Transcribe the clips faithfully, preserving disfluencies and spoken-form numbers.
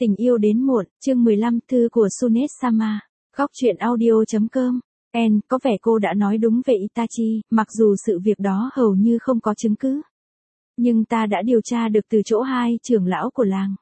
Tình yêu đến muộn, chương mười lăm, thư của Sunet-sama. Góc truyện audio chấm com. En, có vẻ cô đã nói đúng về Itachi, mặc dù sự việc đó hầu như không có chứng cứ. Nhưng ta đã điều tra được từ chỗ hai trưởng lão của làng.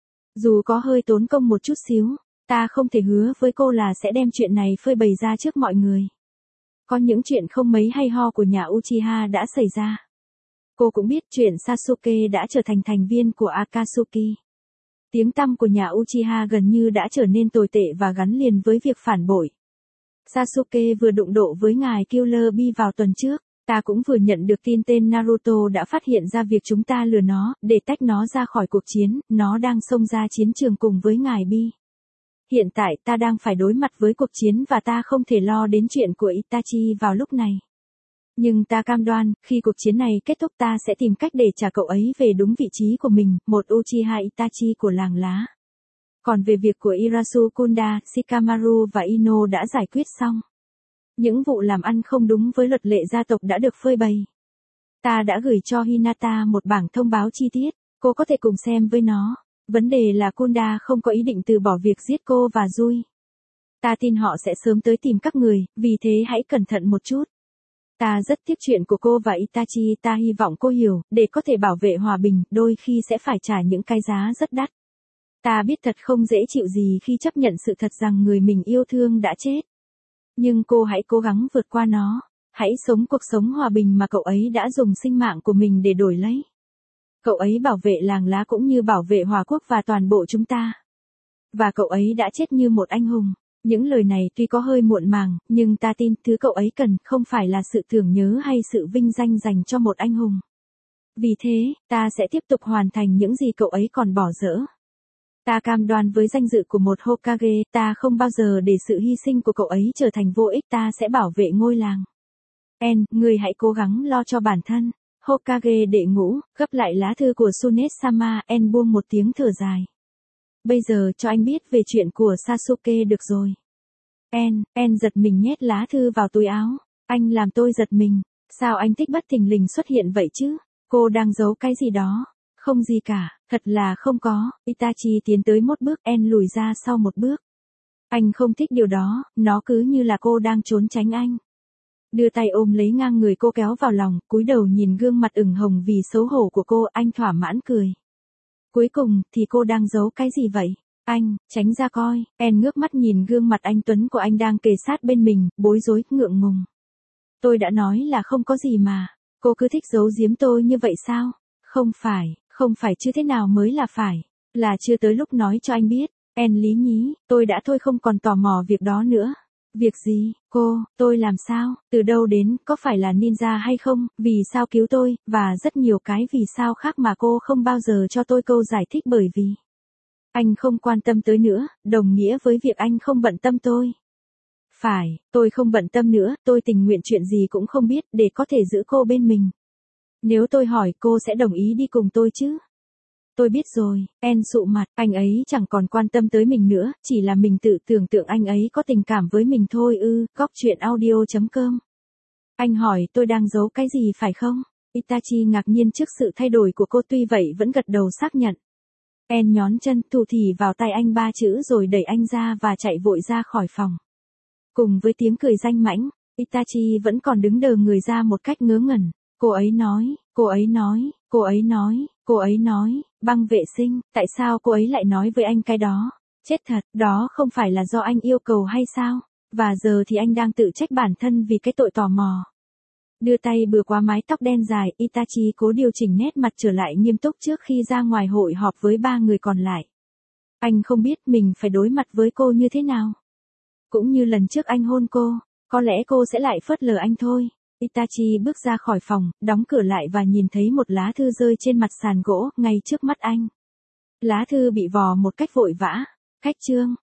Dù có hơi tốn công một chút xíu, ta không thể hứa với cô là sẽ đem chuyện này phơi bày ra trước mọi người. Có những chuyện không mấy hay ho của nhà Uchiha đã xảy ra. Cô cũng biết chuyện Sasuke đã trở thành thành viên của Akatsuki. Tiếng tăm của nhà Uchiha gần như đã trở nên tồi tệ và gắn liền với việc phản bội. Sasuke vừa đụng độ với ngài Killer Bee vào tuần trước, ta cũng vừa nhận được tin tên Naruto đã phát hiện ra việc chúng ta lừa nó, để tách nó ra khỏi cuộc chiến, nó đang xông ra chiến trường cùng với ngài Bee. Hiện tại ta đang phải đối mặt với cuộc chiến và ta không thể lo đến chuyện của Itachi vào lúc này. Nhưng ta cam đoan, khi cuộc chiến này kết thúc ta sẽ tìm cách để trả cậu ấy về đúng vị trí của mình, một Uchiha Itachi của làng lá. Còn về việc của Irasu Kunda, Shikamaru và Ino đã giải quyết xong. Những vụ làm ăn không đúng với luật lệ gia tộc đã được phơi bày. Ta đã gửi cho Hinata một bảng thông báo chi tiết, cô có thể cùng xem với nó. Vấn đề là Kunda không có ý định từ bỏ việc giết cô và Yui. Ta tin họ sẽ sớm tới tìm các người, vì thế hãy cẩn thận một chút. Ta rất tiếc chuyện của cô và Itachi, ta hy vọng cô hiểu, để có thể bảo vệ hòa bình, đôi khi sẽ phải trả những cái giá rất đắt. Ta biết thật không dễ chịu gì khi chấp nhận sự thật rằng người mình yêu thương đã chết. Nhưng cô hãy cố gắng vượt qua nó, hãy sống cuộc sống hòa bình mà cậu ấy đã dùng sinh mạng của mình để đổi lấy. Cậu ấy bảo vệ làng lá cũng như bảo vệ Hòa Quốc và toàn bộ chúng ta. Và cậu ấy đã chết như một anh hùng. Những lời này tuy có hơi muộn màng, nhưng ta tin thứ cậu ấy cần không phải là sự tưởng nhớ hay sự vinh danh dành cho một anh hùng. Vì thế, ta sẽ tiếp tục hoàn thành những gì cậu ấy còn bỏ dở. Ta cam đoan với danh dự của một Hokage, ta không bao giờ để sự hy sinh của cậu ấy trở thành vô ích, ta sẽ bảo vệ ngôi làng. En, người hãy cố gắng lo cho bản thân. Hokage đệ ngũ, gấp lại lá thư của Sunet-sama, En buông một tiếng thở dài. Bây giờ cho anh biết về chuyện của Sasuke được rồi. En, En giật mình nhét lá thư vào túi áo. Anh làm tôi giật mình. Sao anh thích bất thình lình xuất hiện vậy chứ? Cô đang giấu cái gì đó? Không gì cả, thật là không có. Itachi tiến tới một bước, En lùi ra sau một bước. Anh không thích điều đó, nó cứ như là cô đang trốn tránh anh. Đưa tay ôm lấy ngang người cô kéo vào lòng, cúi đầu nhìn gương mặt ửng hồng vì xấu hổ của cô, anh thỏa mãn cười. Cuối cùng, thì cô đang giấu cái gì vậy? Anh, tránh ra coi. En ngước mắt nhìn gương mặt anh tuấn của anh đang kề sát bên mình, bối rối, ngượng ngùng. Tôi đã nói là không có gì mà. Cô cứ thích giấu giếm tôi như vậy sao? Không phải, không phải chứ thế nào mới là phải. Là chưa tới lúc nói cho anh biết. En lý nhí, tôi đã thôi không còn tò mò việc đó nữa. Việc gì, cô, tôi làm sao, từ đâu đến, có phải là ninja hay không, vì sao cứu tôi, và rất nhiều cái vì sao khác mà cô không bao giờ cho tôi câu giải thích bởi vì. Anh không quan tâm tới nữa, đồng nghĩa với việc anh không bận tâm tôi. Phải, tôi không bận tâm nữa, tôi tình nguyện chuyện gì cũng không biết để có thể giữ cô bên mình. Nếu tôi hỏi cô sẽ đồng ý đi cùng tôi chứ? Tôi biết rồi, En sụ mặt, anh ấy chẳng còn quan tâm tới mình nữa, chỉ là mình tự tưởng tượng anh ấy có tình cảm với mình thôi ư, góc truyện audio chấm com. Anh hỏi tôi đang giấu cái gì phải không? Itachi ngạc nhiên trước sự thay đổi của cô tuy vậy vẫn gật đầu xác nhận. En nhón chân, thủ thỉ vào tay anh ba chữ rồi đẩy anh ra và chạy vội ra khỏi phòng. Cùng với tiếng cười danh mãnh, Itachi vẫn còn đứng đờ người ra một cách ngớ ngẩn. Cô ấy nói, cô ấy nói, cô ấy nói, cô ấy nói, băng vệ sinh, tại sao cô ấy lại nói với anh cái đó? Chết thật, đó không phải là do anh yêu cầu hay sao? Và giờ thì anh đang tự trách bản thân vì cái tội tò mò. Đưa tay bừa qua mái tóc đen dài, Itachi cố điều chỉnh nét mặt trở lại nghiêm túc trước khi ra ngoài hội họp với ba người còn lại. Anh không biết mình phải đối mặt với cô như thế nào. Cũng như lần trước anh hôn cô, có lẽ cô sẽ lại phớt lờ anh thôi. Itachi bước ra khỏi phòng, đóng cửa lại và nhìn thấy một lá thư rơi trên mặt sàn gỗ, ngay trước mắt anh. Lá thư bị vò một cách vội vã. Cách chương.